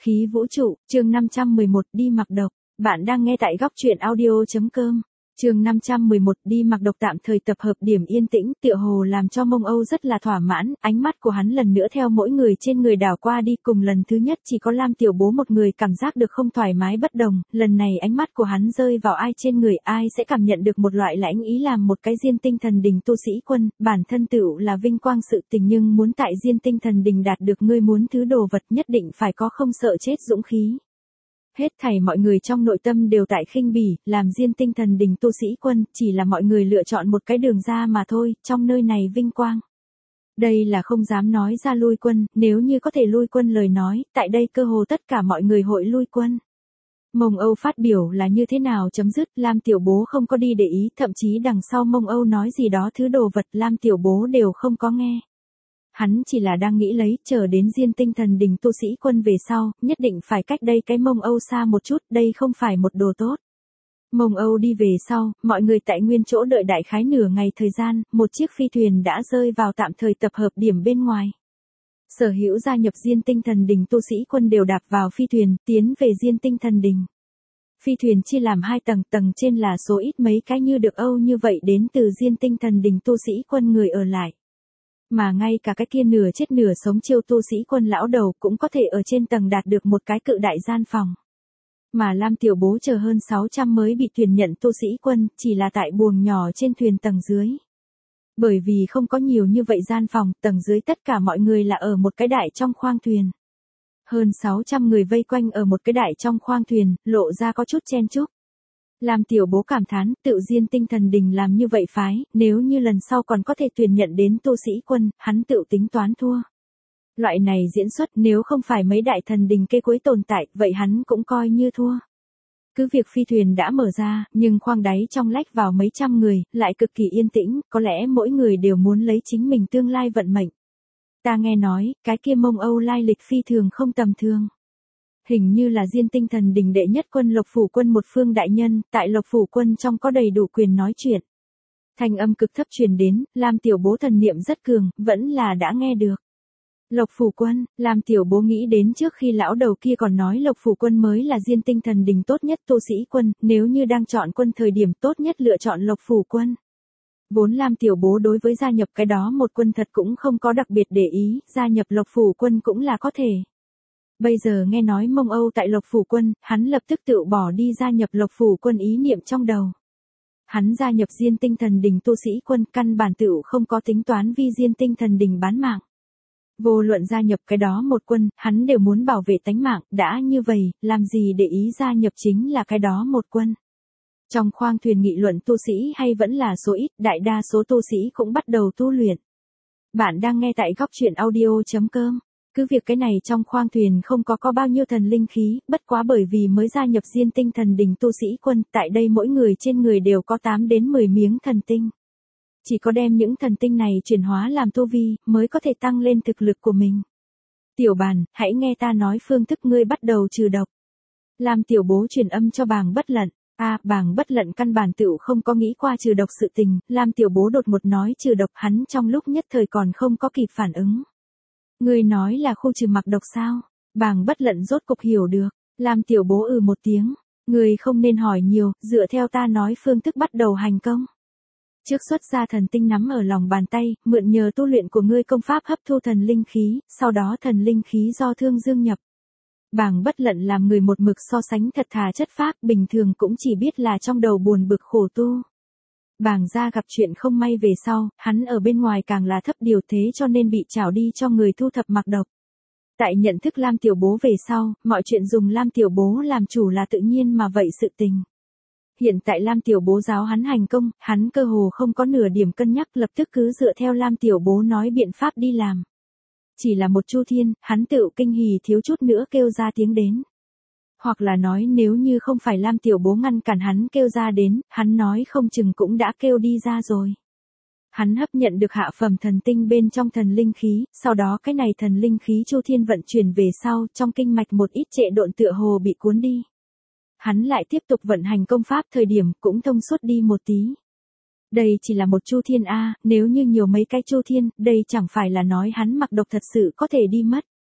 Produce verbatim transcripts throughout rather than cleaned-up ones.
Khí vũ trụ, chương năm trăm mười một đi mặc độc. Bạn đang nghe tại góc truyện audio.com. Chương năm trăm mười một đi mặc độc tạm thời tập hợp điểm yên tĩnh, tựa hồ làm cho Mông Âu rất là thỏa mãn, ánh mắt của hắn lần nữa theo mỗi người trên người đảo qua đi, cùng lần thứ nhất chỉ có Lam Tiểu Bố một người cảm giác được không thoải mái bất đồng, lần này ánh mắt của hắn rơi vào ai trên người, ai sẽ cảm nhận được một loại lãnh ý làm một cái Diên Tinh Thần Đình tu sĩ quân, bản thân tựu là vinh quang sự tình, nhưng muốn tại Diên Tinh Thần Đình đạt được ngươi muốn thứ đồ vật nhất định phải có không sợ chết dũng khí. Hết thảy mọi người trong nội tâm đều tại khinh bỉ, làm Diên Tinh Thần Đình tu sĩ quân, chỉ là mọi người lựa chọn một cái đường ra mà thôi, trong nơi này vinh quang. Đây là không dám nói ra lui quân, nếu như có thể lui quân lời nói, tại đây cơ hồ tất cả mọi người hội lui quân. Mông Âu phát biểu là như thế nào chấm dứt, Lam Tiểu Bố không có đi để ý, thậm chí đằng sau Mông Âu nói gì đó thứ đồ vật Lam Tiểu Bố đều không có nghe. Hắn chỉ là đang nghĩ lấy, chờ đến Diên Tinh Thần Đình tu sĩ quân về sau, nhất định phải cách đây cái Mông Âu xa một chút, đây không phải một đồ tốt. Mông Âu đi về sau, mọi người tại nguyên chỗ đợi đại khái nửa ngày thời gian, một chiếc phi thuyền đã rơi vào tạm thời tập hợp điểm bên ngoài. Sở hữu gia nhập Diên Tinh Thần Đình tu sĩ quân đều đạp vào phi thuyền, tiến về Diên Tinh Thần Đình. Phi thuyền chia làm hai tầng, tầng trên là số ít mấy cái như được Âu như vậy đến từ Diên Tinh Thần Đình tu sĩ quân người ở lại. Mà ngay cả cái kia nửa chết nửa sống chiêu tu sĩ quân lão đầu cũng có thể ở trên tầng đạt được một cái cự đại gian phòng. Mà Lam Tiểu Bố chờ hơn sáu trăm mới bị tuyển nhận tu sĩ quân, chỉ là tại buồng nhỏ trên thuyền tầng dưới. Bởi vì không có nhiều như vậy gian phòng, tầng dưới tất cả mọi người là ở một cái đại trong khoang thuyền. Hơn sáu trăm người vây quanh ở một cái đại trong khoang thuyền, lộ ra có chút chen chúc. Lam Tiểu Bố cảm thán, tự Diên Tinh Thần Đình làm như vậy phái, nếu như lần sau còn có thể tuyển nhận đến tu sĩ quân, hắn tự tính toán thua. Loại này diễn xuất nếu không phải mấy đại thần đình kê cuối tồn tại, vậy hắn cũng coi như thua. Cứ việc phi thuyền đã mở ra, nhưng khoang đáy trong lách vào mấy trăm người, lại cực kỳ yên tĩnh, có lẽ mỗi người đều muốn lấy chính mình tương lai vận mệnh. Ta nghe nói, cái kia Mông Âu lai lịch phi thường không tầm thường. Hình như là Diên Tinh Thần Đình đệ nhất quân Lộc Phủ Quân một phương đại nhân, tại Lộc Phủ Quân trong có đầy đủ quyền nói chuyện. Thanh âm cực thấp truyền đến, Lam Tiểu Bố thần niệm rất cường, vẫn là đã nghe được. Lộc Phủ Quân, Lam Tiểu Bố nghĩ đến trước khi lão đầu kia còn nói Lộc Phủ Quân mới là Diên Tinh Thần Đình tốt nhất tu sĩ quân, nếu như đang chọn quân thời điểm tốt nhất lựa chọn Lộc Phủ Quân. Vốn Lam Tiểu Bố đối với gia nhập cái đó một quân thật cũng không có đặc biệt để ý, gia nhập Lộc Phủ Quân cũng là có thể. Bây giờ nghe nói Mông Âu tại Lộc Phủ Quân, hắn lập tức tự bỏ đi gia nhập Lộc Phủ Quân ý niệm trong đầu. Hắn gia nhập Diên Tinh Thần Đình tu sĩ quân, căn bản tự không có tính toán vì Diên Tinh Thần Đình bán mạng. Vô luận gia nhập cái đó một quân, hắn đều muốn bảo vệ tánh mạng, đã như vậy, làm gì để ý gia nhập chính là cái đó một quân. Trong khoang thuyền nghị luận tu sĩ hay vẫn là số ít, đại đa số tu sĩ cũng bắt đầu tu luyện. Bạn đang nghe tại góc truyện audio.com. Cứ việc cái này trong khoang thuyền không có có bao nhiêu thần linh khí, bất quá bởi vì mới gia nhập Diên Tinh Thần Đình tu sĩ quân, tại đây mỗi người trên người đều có tám đến mười miếng thần tinh. Chỉ có đem những thần tinh này chuyển hóa làm tu vi, mới có thể tăng lên thực lực của mình. Tiểu Bàn, hãy nghe ta nói phương thức ngươi bắt đầu trừ độc. Lam Tiểu Bố truyền âm cho Bàng Bất Lận. A, à, Bàng Bất Lận căn bản tựu không có nghĩ qua trừ độc sự tình, Lam Tiểu Bố đột một nói trừ độc, hắn trong lúc nhất thời còn không có kịp phản ứng. Ngươi nói là khu trừ mặc độc sao? Bàng Bất Lận rốt cục hiểu được. Lam Tiểu Bố ừ một tiếng. Ngươi không nên hỏi nhiều, dựa theo ta nói phương thức bắt đầu hành công. Trước xuất ra thần tinh nắm ở lòng bàn tay, mượn nhờ tu luyện của ngươi công pháp hấp thu thần linh khí, sau đó thần linh khí do thương dương nhập. Bàng Bất Lận làm người một mực so sánh thật thà chất phác, bình thường cũng chỉ biết là trong đầu buồn bực khổ tu. Bàng gia gặp chuyện không may về sau, hắn ở bên ngoài càng là thấp điều thế cho nên bị trảo đi cho người thu thập mặc độc. Tại nhận thức Lam Tiểu Bố về sau, mọi chuyện dùng Lam Tiểu Bố làm chủ là tự nhiên mà vậy sự tình. Hiện tại Lam Tiểu Bố giáo hắn hành công, hắn cơ hồ không có nửa điểm cân nhắc, lập tức cứ dựa theo Lam Tiểu Bố nói biện pháp đi làm. Chỉ là một Chu Thiên, hắn tự kinh hỉ thiếu chút nữa kêu ra tiếng đến. Hoặc là nói nếu như không phải Lam Tiểu Bố ngăn cản hắn kêu ra đến, hắn nói không chừng cũng đã kêu đi ra rồi. Hắn hấp nhận được hạ phẩm thần tinh bên trong thần linh khí, sau đó cái này thần linh khí Chu Thiên vận chuyển về sau, trong kinh mạch một ít trệ độn tựa hồ bị cuốn đi. Hắn lại tiếp tục vận hành công pháp thời điểm cũng thông suốt đi một tí. Đây chỉ là một Chu Thiên A, nếu như nhiều mấy cái Chu Thiên, đây chẳng phải là nói hắn mặc độc thật sự có thể đi mất.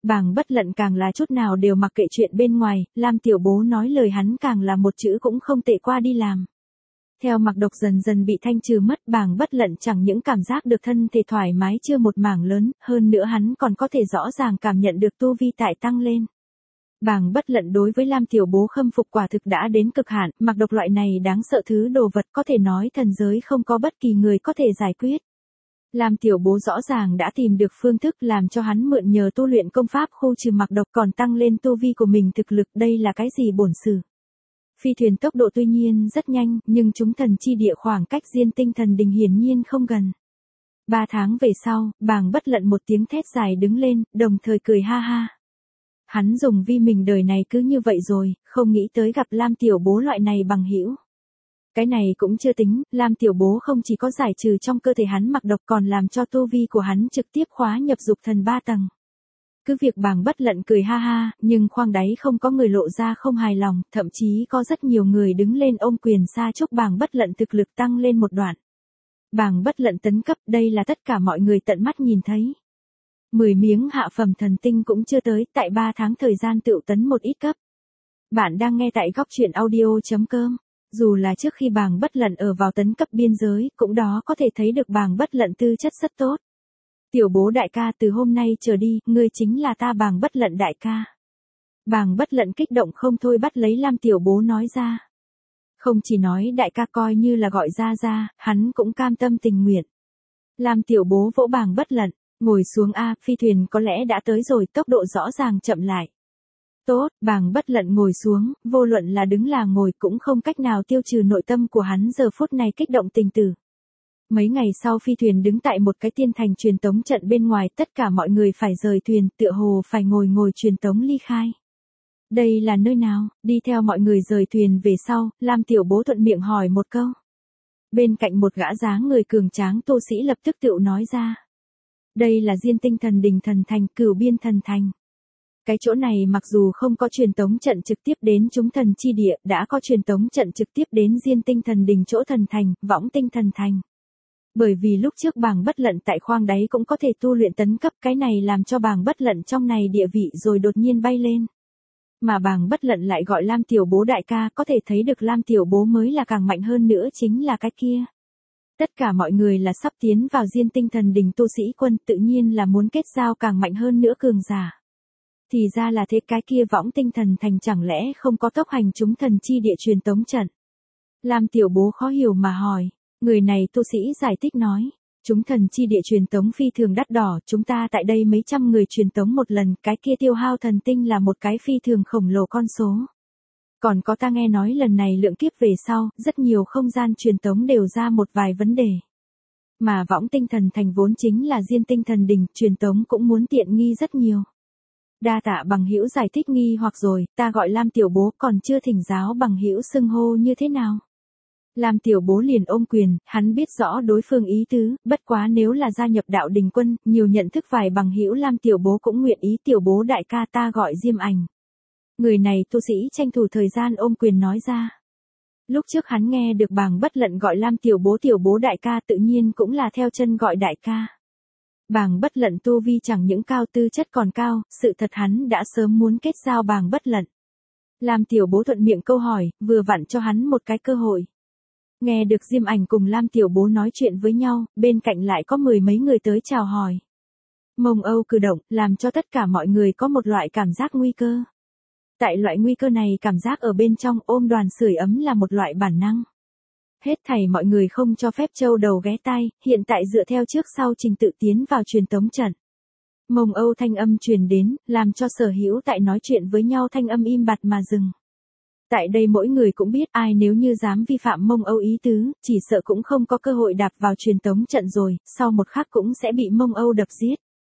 Bàng Bất Lận càng là chút nào đều mặc kệ chuyện bên ngoài, Lam Tiểu Bố nói lời hắn càng là một chữ cũng không tệ qua đi làm. Theo mặc độc dần dần bị thanh trừ mất, Bàng Bất Lận chẳng những cảm giác được thân thể thoải mái chưa một mảng lớn, hơn nữa hắn còn có thể rõ ràng cảm nhận được tu vi tại tăng lên. Bàng Bất Lận đối với Lam Tiểu Bố khâm phục quả thực đã đến cực hạn, mặc độc loại này đáng sợ thứ đồ vật có thể nói thần giới không có bất kỳ người có thể giải quyết. Lam Tiểu Bố rõ ràng đã tìm được phương thức làm cho hắn mượn nhờ tu luyện công pháp khu trừ mặc độc còn tăng lên tu vi của mình thực lực, đây là cái gì bổn sự. Phi thuyền tốc độ tuy nhiên rất nhanh, nhưng chúng thần chi địa khoảng cách Diên Tinh Thần Đình hiển nhiên không gần. Ba tháng về sau, Bàng Bất Lận một tiếng thét dài đứng lên, đồng thời cười ha ha. Hắn dùng vi mình đời này cứ như vậy rồi, không nghĩ tới gặp Lam Tiểu Bố loại này bằng hữu. Cái này cũng chưa tính, Lam Tiểu Bố không chỉ có giải trừ trong cơ thể hắn mặc độc còn làm cho tu vi của hắn trực tiếp khóa nhập dục thần ba tầng. Cứ việc Bàng Bất Lận cười ha ha, nhưng khoang đáy không có người lộ ra không hài lòng, thậm chí có rất nhiều người đứng lên ôm quyền sa chúc Bàng Bất Lận thực lực tăng lên một đoạn. Bàng Bất Lận tấn cấp, đây là tất cả mọi người tận mắt nhìn thấy. Mười miếng hạ phẩm thần tinh cũng chưa tới, tại ba tháng thời gian tựu tấn một ít cấp. Bạn đang nghe tại góc truyện audio chấm com. Dù là trước khi Bàng Bất Lận ở vào tấn cấp biên giới, cũng đó có thể thấy được Bàng Bất Lận tư chất rất tốt. Tiểu Bố đại ca, từ hôm nay trở đi, ngươi chính là ta Bàng Bất Lận đại ca. Bàng Bất Lận kích động không thôi bắt lấy Lam Tiểu Bố nói ra. Không chỉ nói đại ca, coi như là gọi ra ra, hắn cũng cam tâm tình nguyện. Lam Tiểu Bố vỗ Bàng Bất Lận, ngồi xuống a, phi thuyền có lẽ đã tới rồi, tốc độ rõ ràng chậm lại. Tốt, Bàng Bất Lận ngồi xuống, vô luận là đứng là ngồi cũng không cách nào tiêu trừ nội tâm của hắn giờ phút này kích động tình tử. Mấy ngày sau phi thuyền đứng tại một cái tiên thành truyền tống trận bên ngoài, tất cả mọi người phải rời thuyền, tựa hồ phải ngồi ngồi truyền tống ly khai. Đây là nơi nào? Đi theo mọi người rời thuyền về sau, Lam Tiểu Bố thuận miệng hỏi một câu. Bên cạnh một gã dáng người cường tráng tu sĩ lập tức tựu nói ra. Đây là Diên Tinh Thần Đình Thần Thành, Cửu Biên Thần Thành. Cái chỗ này mặc dù không có truyền tống trận trực tiếp đến chúng thần chi địa, đã có truyền tống trận trực tiếp đến Diên Tinh Thần Đình chỗ thần thành, Võng Tinh Thần Thành. Bởi vì lúc trước Bàng Bất Lận tại khoang đáy cũng có thể tu luyện tấn cấp, cái này làm cho Bàng Bất Lận trong này địa vị rồi đột nhiên bay lên. Mà Bàng Bất Lận lại gọi Lam Tiểu Bố đại ca, có thể thấy được Lam Tiểu Bố mới là càng mạnh hơn nữa chính là cái kia. Tất cả mọi người là sắp tiến vào Diên Tinh Thần Đình tu sĩ quân, tự nhiên là muốn kết giao càng mạnh hơn nữa cường giả. Thì ra là thế, cái kia Võng Tinh Thần Thành chẳng lẽ không có tốc hành chúng thần chi địa truyền tống trận. Lam Tiểu Bố khó hiểu mà hỏi, người này tu sĩ giải thích nói, chúng thần chi địa truyền tống phi thường đắt đỏ, chúng ta tại đây mấy trăm người truyền tống một lần, cái kia tiêu hao thần tinh là một cái phi thường khổng lồ con số. Còn có ta nghe nói lần này lượng kiếp về sau, rất nhiều không gian truyền tống đều ra một vài vấn đề. Mà Võng Tinh Thần Thành vốn chính là Diên Tinh Thần Đình, truyền tống cũng muốn tiện nghi rất nhiều. Đa tạ bằng hữu giải thích nghi hoặc rồi, ta gọi Lam Tiểu Bố, còn chưa thỉnh giáo bằng hữu xưng hô như thế nào. Lam Tiểu Bố liền ôm quyền, hắn biết rõ đối phương ý tứ, bất quá nếu là gia nhập đạo đình quân, nhiều nhận thức vài bằng hữu Lam Tiểu Bố cũng nguyện ý. Tiểu Bố đại ca, ta gọi Diêm Ảnh. Người này tu sĩ tranh thủ thời gian ôm quyền nói ra. Lúc trước hắn nghe được Bàng Bất Lận gọi Lam Tiểu Bố Tiểu Bố đại ca, tự nhiên cũng là theo chân gọi đại ca. Bàng Bất Lận tu vi chẳng những cao, tư chất còn cao, sự thật hắn đã sớm muốn kết giao Bàng Bất Lận. Lam Tiểu Bố thuận miệng câu hỏi, vừa vặn cho hắn một cái cơ hội. Nghe được Diêm Ảnh cùng Lam Tiểu Bố nói chuyện với nhau, bên cạnh lại có mười mấy người tới chào hỏi. Mông Âu cử động, làm cho tất cả mọi người có một loại cảm giác nguy cơ. Tại loại nguy cơ này, cảm giác ở bên trong ôm đoàn sưởi ấm là một loại bản năng. Hết thảy mọi người không cho phép châu đầu ghé tai, hiện tại dựa theo trước sau trình tự tiến vào truyền tống trận. Mông Âu thanh âm truyền đến, làm cho sở hữu tại nói chuyện với nhau thanh âm im bặt mà dừng. Tại đây mỗi người cũng biết, ai nếu như dám vi phạm Mông Âu ý tứ, chỉ sợ cũng không có cơ hội đạp vào truyền tống trận rồi, sau một khắc cũng sẽ bị Mông Âu đập giết.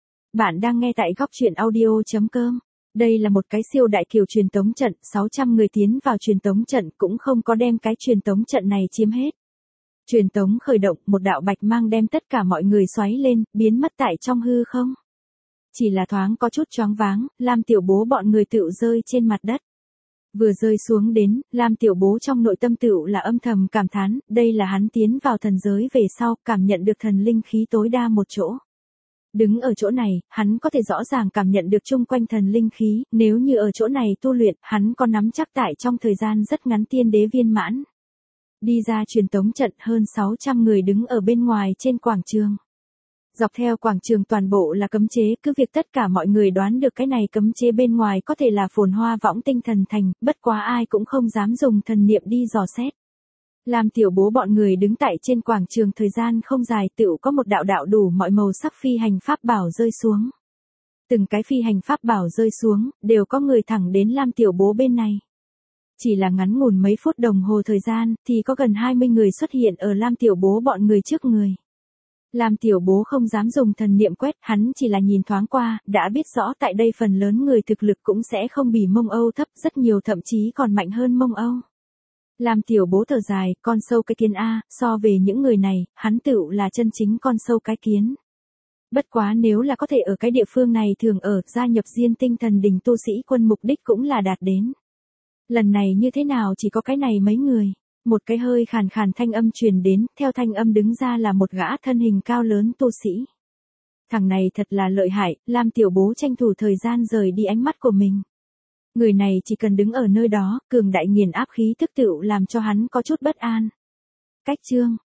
Bạn đang nghe tại góc truyện audio chấm com. Đây là một cái siêu đại kiều truyền tống trận, sáu trăm người tiến vào truyền tống trận cũng không có đem cái truyền tống trận này chiếm hết. Truyền tống khởi động, một đạo bạch mang đem tất cả mọi người xoáy lên, biến mất tại trong hư không. Chỉ là thoáng có chút choáng váng, Lam Tiểu Bố bọn người tựu rơi trên mặt đất. Vừa rơi xuống đến, Lam Tiểu Bố trong nội tâm tựu là âm thầm cảm thán, đây là hắn tiến vào thần giới về sau, cảm nhận được thần linh khí tối đa một chỗ. Đứng ở chỗ này, hắn có thể rõ ràng cảm nhận được chung quanh thần linh khí, nếu như ở chỗ này tu luyện, hắn có nắm chắc tại trong thời gian rất ngắn tiên đế viên mãn. Đi ra truyền tống trận, hơn sáu trăm người đứng ở bên ngoài trên quảng trường. Dọc theo quảng trường toàn bộ là cấm chế, cứ việc tất cả mọi người đoán được cái này cấm chế bên ngoài có thể là Phồn Hoa Võng Tinh Thần Thành, bất quá ai cũng không dám dùng thần niệm đi dò xét. Làm Tiểu Bố bọn người đứng tại trên quảng trường thời gian không dài, tựu có một đạo đạo đủ mọi màu sắc phi hành pháp bảo rơi xuống. Từng cái phi hành pháp bảo rơi xuống, đều có người thẳng đến Lam Tiểu Bố bên này. Chỉ là ngắn ngủn mấy phút đồng hồ thời gian, thì có gần hai mươi người xuất hiện ở Lam Tiểu Bố bọn người trước người. Lam Tiểu Bố không dám dùng thần niệm quét, hắn chỉ là nhìn thoáng qua, đã biết rõ tại đây phần lớn người thực lực cũng sẽ không bì Mông Âu thấp, rất nhiều thậm chí còn mạnh hơn Mông Âu. Lam Tiểu Bố thở dài, con sâu cái kiến A, so về những người này, hắn tựu là chân chính con sâu cái kiến. Bất quá nếu là có thể ở cái địa phương này thường ở, gia nhập Diên Tinh Thần Đình tu sĩ quân mục đích cũng là đạt đến. Lần này như thế nào chỉ có cái này mấy người. Một cái hơi khàn khàn thanh âm truyền đến, theo thanh âm đứng ra là một gã thân hình cao lớn tu sĩ. Thằng này thật là lợi hại, Lam Tiểu Bố tranh thủ thời gian rời đi ánh mắt của mình. Người này chỉ cần đứng ở nơi đó, cường đại nghiền áp khí thức tựu làm cho hắn có chút bất an. Cách chương,